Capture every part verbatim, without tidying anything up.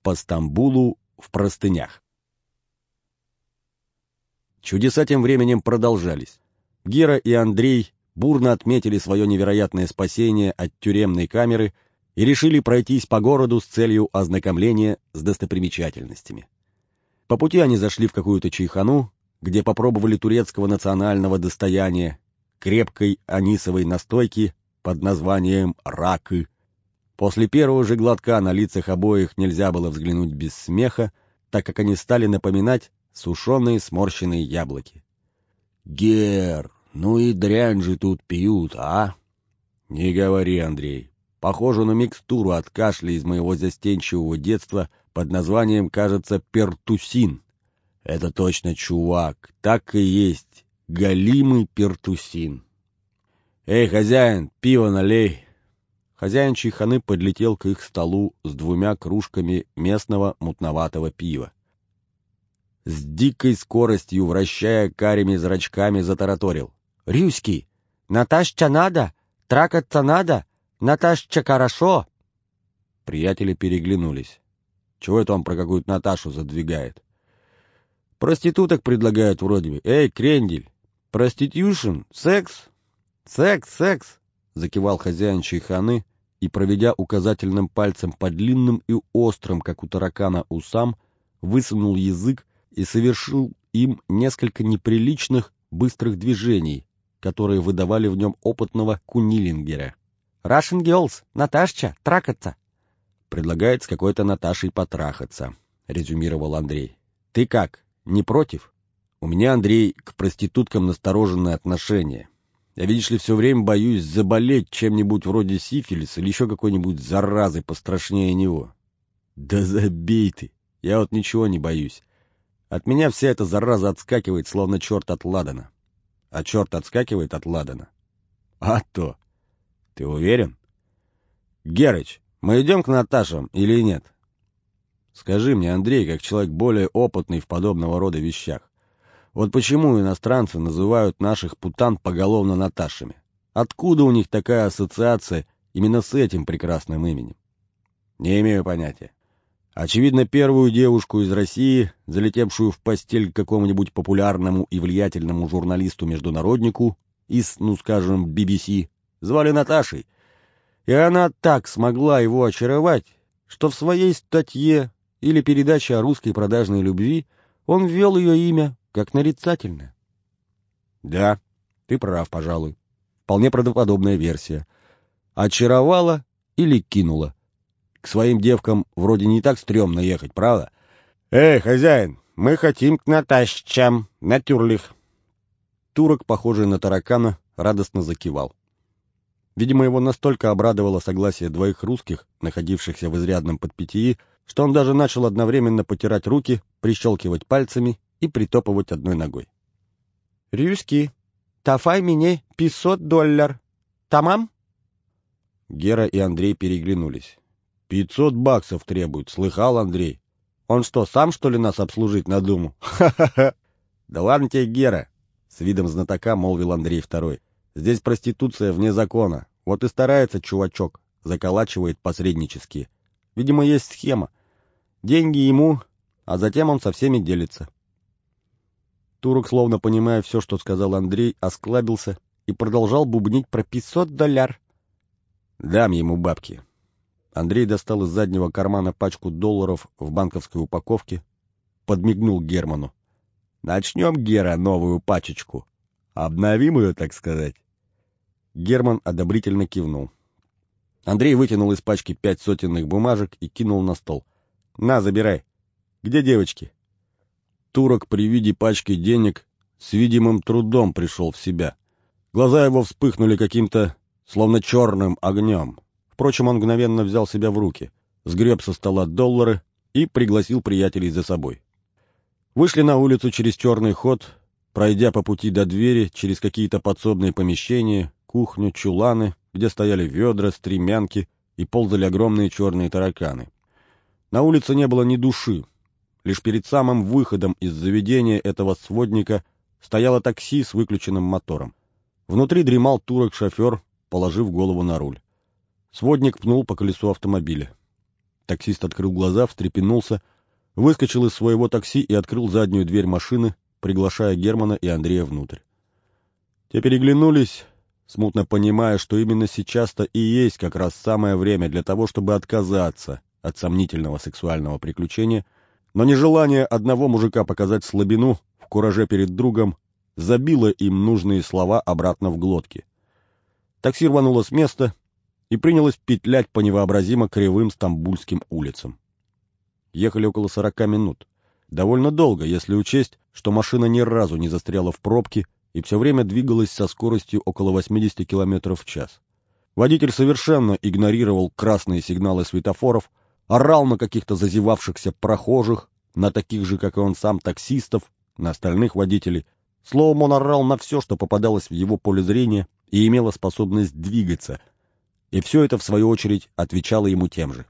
по Стамбулу в простынях. Чудеса тем временем продолжались. Гера и Андрей бурно отметили свое невероятное спасение от тюремной камеры и решили пройтись по городу с целью ознакомления с достопримечательностями. По пути они зашли в какую-то чайхану, где попробовали турецкого национального достояния, крепкой анисовой настойки под названием «ракы». После первого же глотка на лицах обоих нельзя было взглянуть без смеха, так как они стали напоминать сушеные сморщенные яблоки. «Гер, ну и дрянь же тут пьют, а?» «Не говори, Андрей. Похоже на микстуру от кашля из моего застенчивого детства под названием, кажется, пертусин. Это точно, чувак, так и есть, галимый пертусин. Эй, хозяин, пиво налей!» Хозяин чайханы подлетел к их столу с двумя кружками местного мутноватого пива. С дикой скоростью, вращая карими зрачками, затараторил: «Рюськи! Наташча надо! Тракаться надо! Наташча хорошо!» Приятели переглянулись. Чего это он про какую-то Наташу задвигает? «Проституток предлагают вроде бы. Эй, крендель! Проститюшн? Секс? Секс, секс!» Закивал хозяин чайханы и, проведя указательным пальцем по длинным и острым, как у таракана, усам, высунул язык и совершил им несколько неприличных быстрых движений, которые выдавали в нем опытного кунилингера. «Russian girls, Наташча, трахаться!» «Предлагает с какой-то Наташей потрахаться», — резюмировал Андрей. «Ты как, не против? У меня, Андрей, к проституткам настороженное отношение. Я, видишь ли, все время боюсь заболеть чем-нибудь вроде сифилиса или еще какой-нибудь заразы пострашнее него». «Да забей ты! Я вот ничего не боюсь. От меня вся эта зараза отскакивает, словно черт от ладана». «А черт отскакивает от ладана?» «А то! Ты уверен?» «Герыч, мы идем к Наташам или нет? Скажи мне, Андрей, как человек более опытный в подобного рода вещах, вот почему иностранцы называют наших путан поголовно Наташами? Откуда у них такая ассоциация именно с этим прекрасным именем?» «Не имею понятия. Очевидно, первую девушку из России, залетевшую в постель к какому-нибудь популярному и влиятельному журналисту-международнику из, ну скажем, би би си, звали Наташей, и она так смогла его очаровать, что в своей статье или передаче о русской продажной любви он ввел ее имя как нарицательное». «Да, ты прав, пожалуй. Вполне правдоподобная версия. Очаровала или кинула? К своим девкам вроде не так стрёмно ехать, правда? Эй, хозяин, мы хотим к Наташчам, натюрлих». Турок, похожий на таракана, радостно закивал. Видимо, его настолько обрадовало согласие двоих русских, находившихся в изрядном подпитии, что он даже начал одновременно потирать руки, прищелкивать пальцами и притопывать одной ногой. «Рюськи, тафай мне пятьсот доллар. Тамам?» Гера и Андрей переглянулись. «Пятьсот баксов требует, слыхал, Андрей? Он что, сам, что ли, нас обслужить надумал? Ха-ха-ха!» «Да ладно тебе, Гера!» — с видом знатока молвил Андрей Второй. «Здесь проституция вне закона. Вот и старается чувачок, заколачивает посреднически. Видимо, есть схема. Деньги ему, а затем он со всеми делится». Турок, словно понимая все, что сказал Андрей, осклабился и продолжал бубнить про пятьсот доллар. «Дам ему бабки». Андрей достал из заднего кармана пачку долларов в банковской упаковке, подмигнул Герману. «Начнем, Гера, новую пачечку. Обновим ее, так сказать». Герман одобрительно кивнул. Андрей вытянул из пачки пять сотенных бумажек и кинул на стол. «На, забирай. Где девочки?» Турок при виде пачки денег с видимым трудом пришел в себя. Глаза его вспыхнули каким-то, словно черным огнем. Впрочем, он мгновенно взял себя в руки, сгреб со стола доллары и пригласил приятелей за собой. Вышли на улицу через черный ход, пройдя по пути до двери, через какие-то подсобные помещения, кухню, чуланы, где стояли ведра, стремянки и ползали огромные черные тараканы. На улице не было ни души. Лишь перед самым выходом из заведения этого сводника стояло такси с выключенным мотором. Внутри дремал турок-шофер, положив голову на руль. Сводник пнул по колесу автомобиля. Таксист открыл глаза, встрепенулся, выскочил из своего такси и открыл заднюю дверь машины, приглашая Германа и Андрея внутрь. Те переглянулись, смутно понимая, что именно сейчас-то и есть как раз самое время для того, чтобы отказаться от сомнительного сексуального приключения, но нежелание одного мужика показать слабину в кураже перед другом забило им нужные слова обратно в глотки. Такси рвануло с места и принялось петлять по невообразимо кривым стамбульским улицам. Ехали около сорока минут. Довольно долго, если учесть, что машина ни разу не застряла в пробке и все время двигалась со скоростью около восьмидесяти километров в час. Водитель совершенно игнорировал красные сигналы светофоров, орал на каких-то зазевавшихся прохожих, на таких же, как и он сам, таксистов, на остальных водителей. Словом, он орал на все, что попадалось в его поле зрения и имело способность двигаться, и все это, в свою очередь, отвечало ему тем же.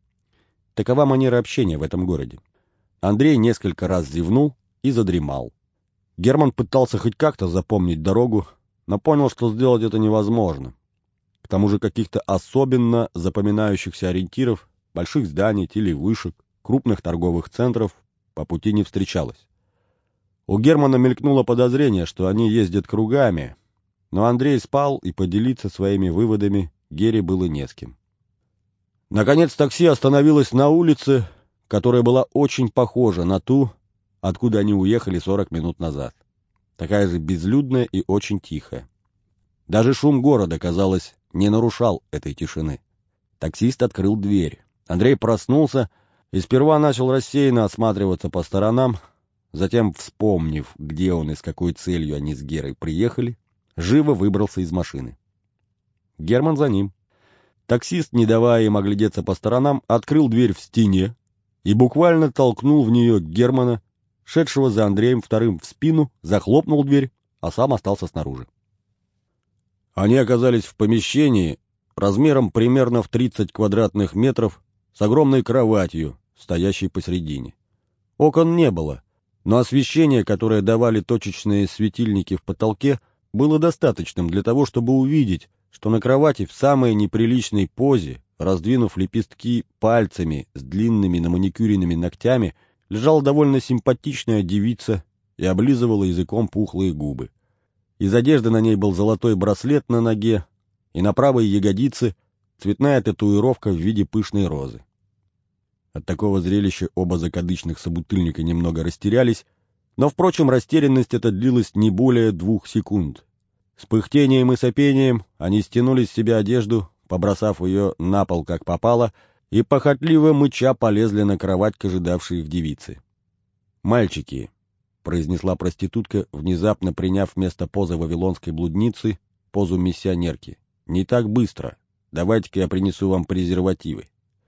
Такова манера общения в этом городе. Андрей несколько раз зевнул и задремал. Герман пытался хоть как-то запомнить дорогу, но понял, что сделать это невозможно. К тому же каких-то особенно запоминающихся ориентиров, больших зданий, телевышек, крупных торговых центров по пути не встречалось. У Германа мелькнуло подозрение, что они ездят кругами, но Андрей спал, и поделиться своими выводами Гере было не с кем. Наконец такси остановилось на улице, которая была очень похожа на ту, откуда они уехали сорок минут назад. Такая же безлюдная и очень тихая. Даже шум города, казалось, не нарушал этой тишины. Таксист открыл дверь. Андрей проснулся и сперва начал рассеянно осматриваться по сторонам, затем, вспомнив, где он и с какой целью они с Герой приехали, живо выбрался из машины. Герман за ним. Таксист, не давая им оглядеться по сторонам, открыл дверь в стене и буквально толкнул в нее Германа, шедшего за Андреем вторым в спину, захлопнул дверь, а сам остался снаружи. Они оказались в помещении размером примерно в тридцать квадратных метров с огромной кроватью, стоящей посредине. Окон не было, но освещение, которое давали точечные светильники в потолке, было достаточным для того, чтобы увидеть, что на кровати в самой неприличной позе, раздвинув лепестки пальцами с длинными наманикюренными ногтями, лежала довольно симпатичная девица и облизывала языком пухлые губы. Из одежды на ней был золотой браслет на ноге, и на правой ягодице цветная татуировка в виде пышной розы. От такого зрелища оба закадычных собутыльника немного растерялись, но, впрочем, растерянность эта длилась не более двух секунд. С пыхтением и сопением они стянули с себя одежду, побросав ее на пол как попало, и похотливо мыча полезли на кровать к ожидавшей их девице. «Мальчики», — произнесла проститутка, внезапно приняв вместо позы вавилонской блудницы позу миссионерки, — «не так быстро. Давайте-ка я принесу вам презервативы».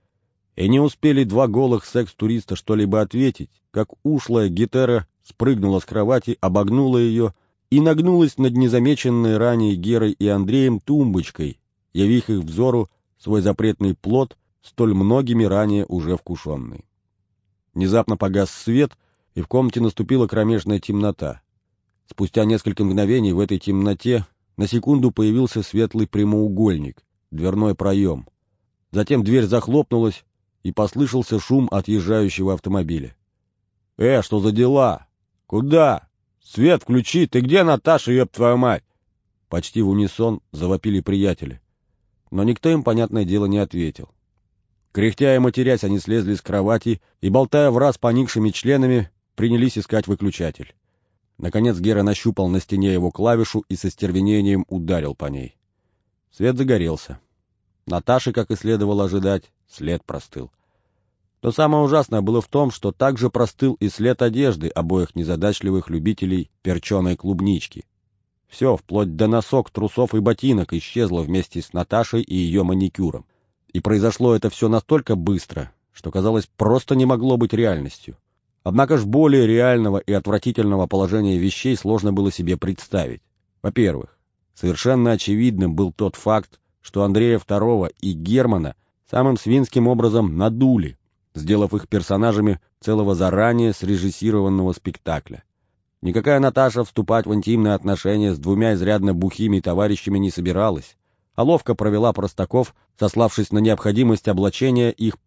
И не успели два голых секс-туриста что-либо ответить, как ушлая Гетера спрыгнула с кровати, обогнула ее и нагнулась над незамеченной ранее Герой и Андреем тумбочкой, явив их взору свой запретный плод, столь многими ранее уже вкушенный. Внезапно погас свет, и в комнате наступила кромешная темнота. Спустя несколько мгновений в этой темноте на секунду появился светлый прямоугольник, дверной проем. Затем дверь захлопнулась, и послышался шум отъезжающего автомобиля. «Э, что за дела? Куда? Свет включи! Ты где, Наташа, ёб твою мать?» Почти в унисон завопили приятели. Но никто им, понятное дело, не ответил. Кряхтя и матерясь, они слезли с кровати и, болтая враз поникшими членами, принялись искать выключатель. Наконец Гера нащупал на стене его клавишу и со стервенением ударил по ней. Свет загорелся. Наташе, как и следовало ожидать, след простыл. Но самое ужасное было в том, что также простыл и след одежды обоих незадачливых любителей перченой клубнички. Все, вплоть до носок, трусов и ботинок, исчезло вместе с Наташей и ее маникюром. И произошло это все настолько быстро, что, казалось, просто не могло быть реальностью. Однако ж более реального и отвратительного положения вещей сложно было себе представить. Во-первых, совершенно очевидным был тот факт, что Андрея Второго и Германа самым свинским образом надули, сделав их персонажами целого заранее срежиссированного спектакля. Никакая Наташа вступать в интимные отношения с двумя изрядно бухими товарищами не собиралась, а ловко провела простаков, сославшись на необходимость облачения их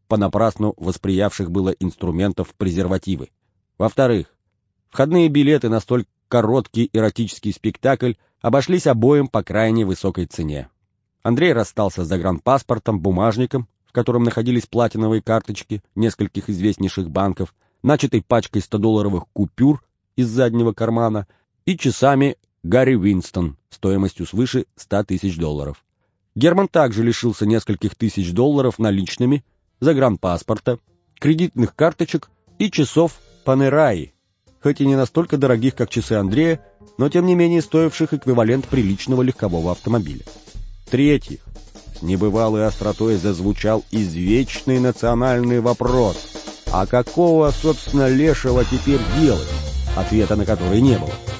понапрасну восприявших было инструментов презервативы. Во-вторых, входные билеты на столь короткий эротический спектакль обошлись обоим по крайне высокой цене. Андрей расстался с загранпаспортом, бумажником, в котором находились платиновые карточки нескольких известнейших банков, начатой пачкой стодолларовых купюр из заднего кармана и часами Гарри Винстон стоимостью свыше ста тысяч долларов. Герман также лишился нескольких тысяч долларов наличными, загранпаспорта, кредитных карточек и часов Панераи, хоть и не настолько дорогих, как часы Андрея, но тем не менее стоивших эквивалент приличного легкового автомобиля. В-третьих, с небывалой остротой зазвучал извечный национальный вопрос: а какого, собственно, лешего теперь делать, ответа на который не было.